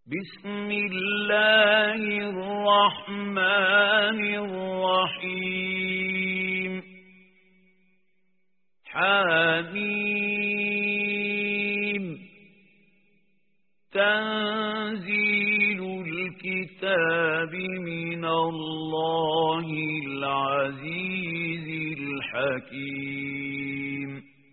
بسم الله الرحمن الرحيم حميم تنزيل الكتاب من الله العزيز الحكيم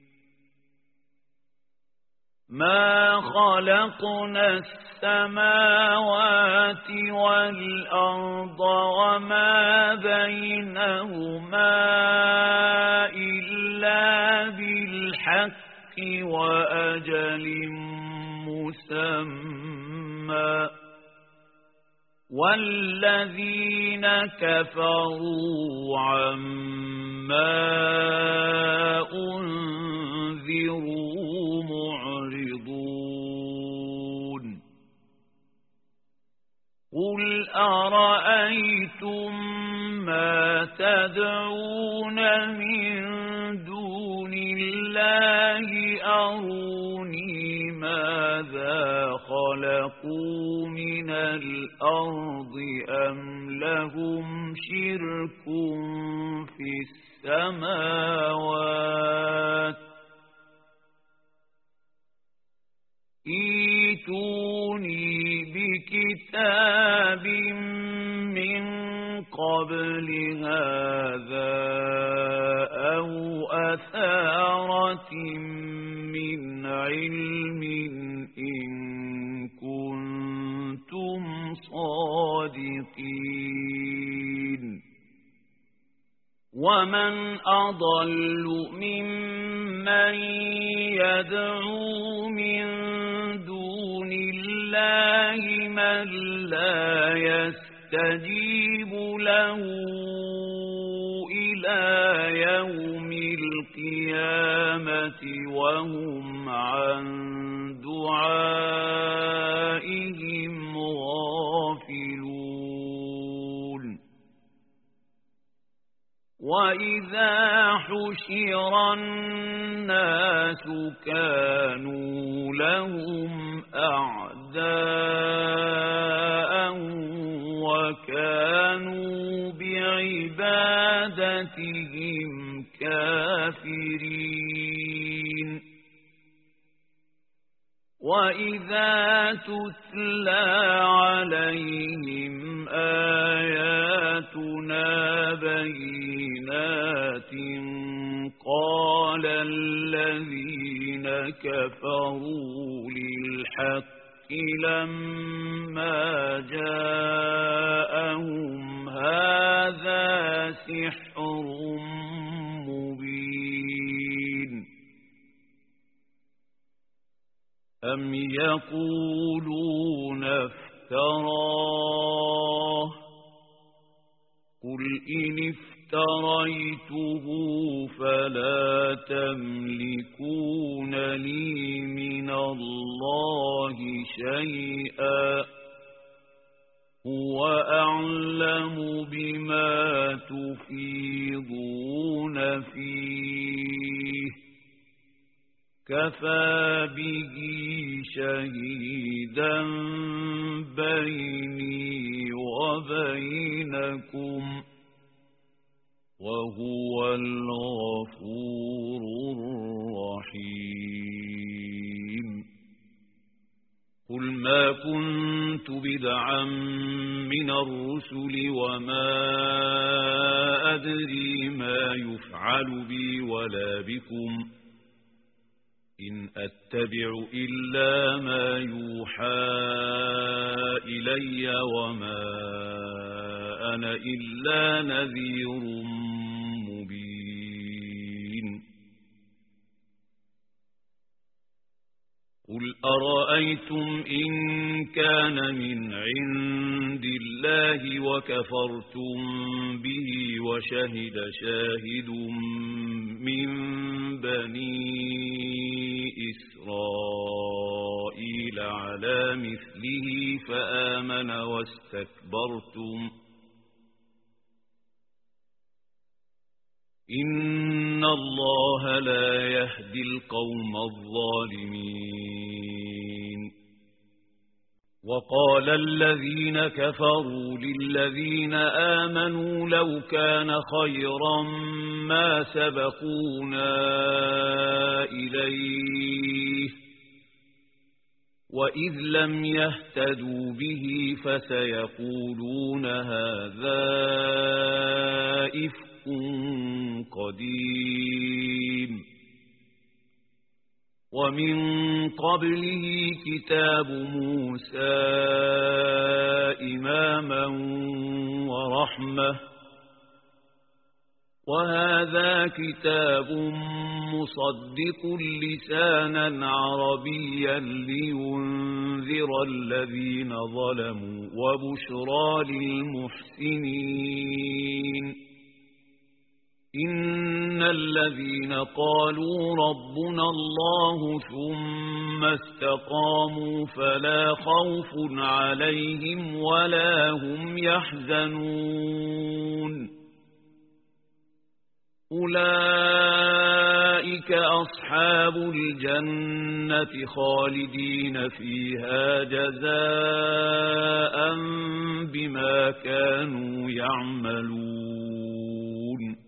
ما خلقنا السماوات والأرض وما بينهما إلا بالحق وأجل مسمى والذين كفروا عما أنذروا معرضون قل أرأيتم ما تدعون من دون الله أروني ماذا خلقوا من الأرض أم لهم شرك في السماوات ائتوني بكتاب من قبل هذا أو أثارة من علم إن كنتم صادقين ومن أضل ممن يدعو من دون الله من لا يستجيب له إلى يوم القيامة وهم عن دعائهم غافلون وإذا حشر الناس كانوا لهم أعداء وكانوا بعبادتهم كافرين وإذا تتلى عليهم آياتنا بينات قال الذين كفروا للحق لما جاءهم هذا سحر مبين أم يقولون افتراه قل إن افتريته فلا تملكون لي من الله شيئا هو أعلم بما تفيضون فيه كفى به شهيدا بيني وبينكم وهو الغفور الرحيم قل ما كنت بدعا من الرسل وما أدري ما يفعل بي ولا بكم إن أتبع إلا ما يوحى إلي وما أنا إلا نذير مبين قل أرأيتم إن كان من عند الله وكفرتم به وشهد شاهد من بني إسرائيل على مثله فآمن واستكبرتم إن الله لا يهدي القوم الظالمين وقال الذين كفروا للذين آمنوا لو كان خيرا ما سبقونا إليه وإذ لم يهتدوا به فسيقولون هذا إفك قديم ومن قبله كتاب موسى إماما ورحمة وهذا كتاب مصدق لسانا عربيا لينذر الذين ظلموا وبشرى للمحسنين إن الذين قالوا ربنا الله ثم استقاموا فلا خوف عليهم ولا هم يحزنون أولئك أصحاب الجنة خالدين فيها جزاء بما كانوا يعملون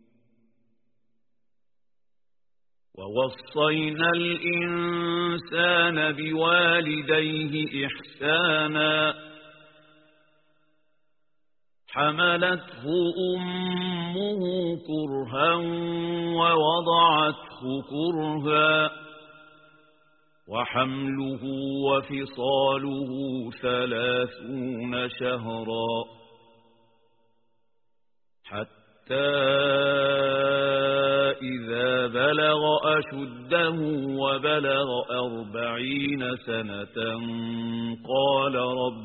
ووصينا الإنسان بوالديه إحسانا حملته أمه كرها ووضعته كرها وحمله وفصاله 30 شهرا حتى إذا بلغ أشده وبلغ 40 سنة قال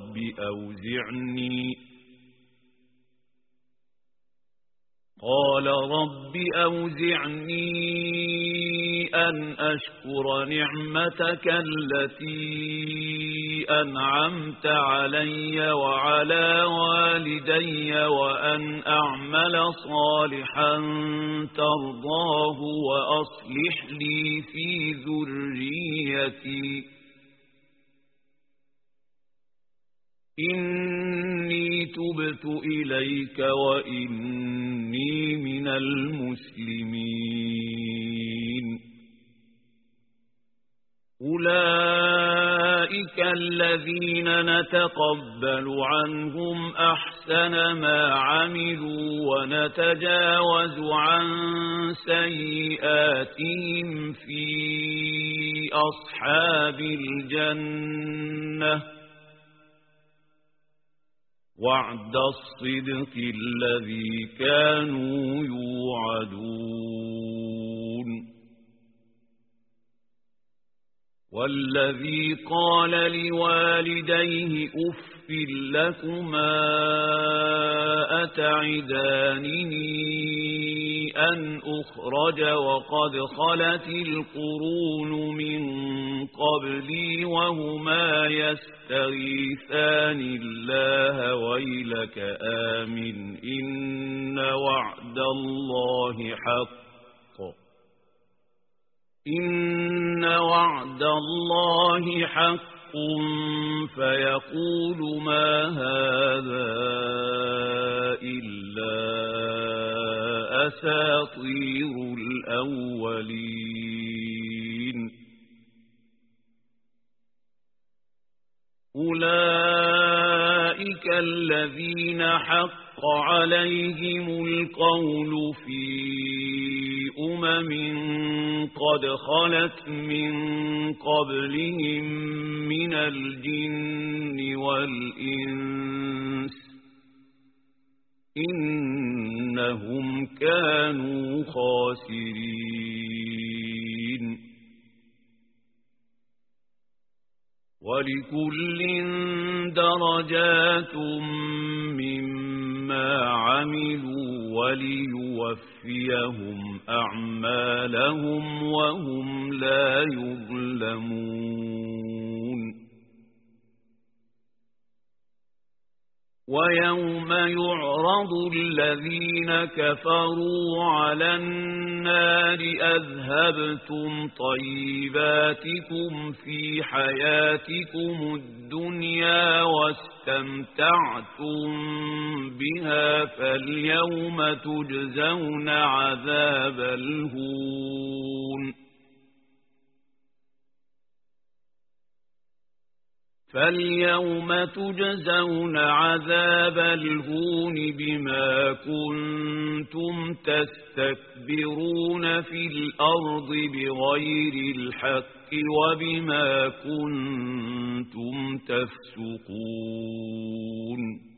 رب أوزعني أن أشكر نعمتك التي أنعمت علي وعلى والدي وأن أعمل صالحا ترضاه وأصلح لي في ذريتي إني تبت إليك وإني من المسلمين أولئك الذين نتقبل عنهم أحسن ما عملوا ونتجاوز عن سيئاتهم في أصحاب الجنة وعد الصدق الذي كانوا يوعدون والذي قال لوالديه أف لكما أتعدانني أن أخرج وقد خلت القرون من قبلي وهما يستغيثان الله ويلك آمن إن وعد الله حق فيقول ما هذا إلا أساطير الأولين أولئك الذين حق عليهم القول في قد خلت من قبلهم من الجن والإنس إنهم كانوا خاسرين ولكل درجات مما عملوا وليوفيهم أعمالهم وهم لا يظلمون ويوم يعرض الذين كفروا على النار أذهبتم طيباتكم في حياتكم الدنيا واستمتعتم بها فاليوم تجزون عذاب الهون بما كنتم تستكبرون في الأرض بغير الحق وبما كنتم تفسقون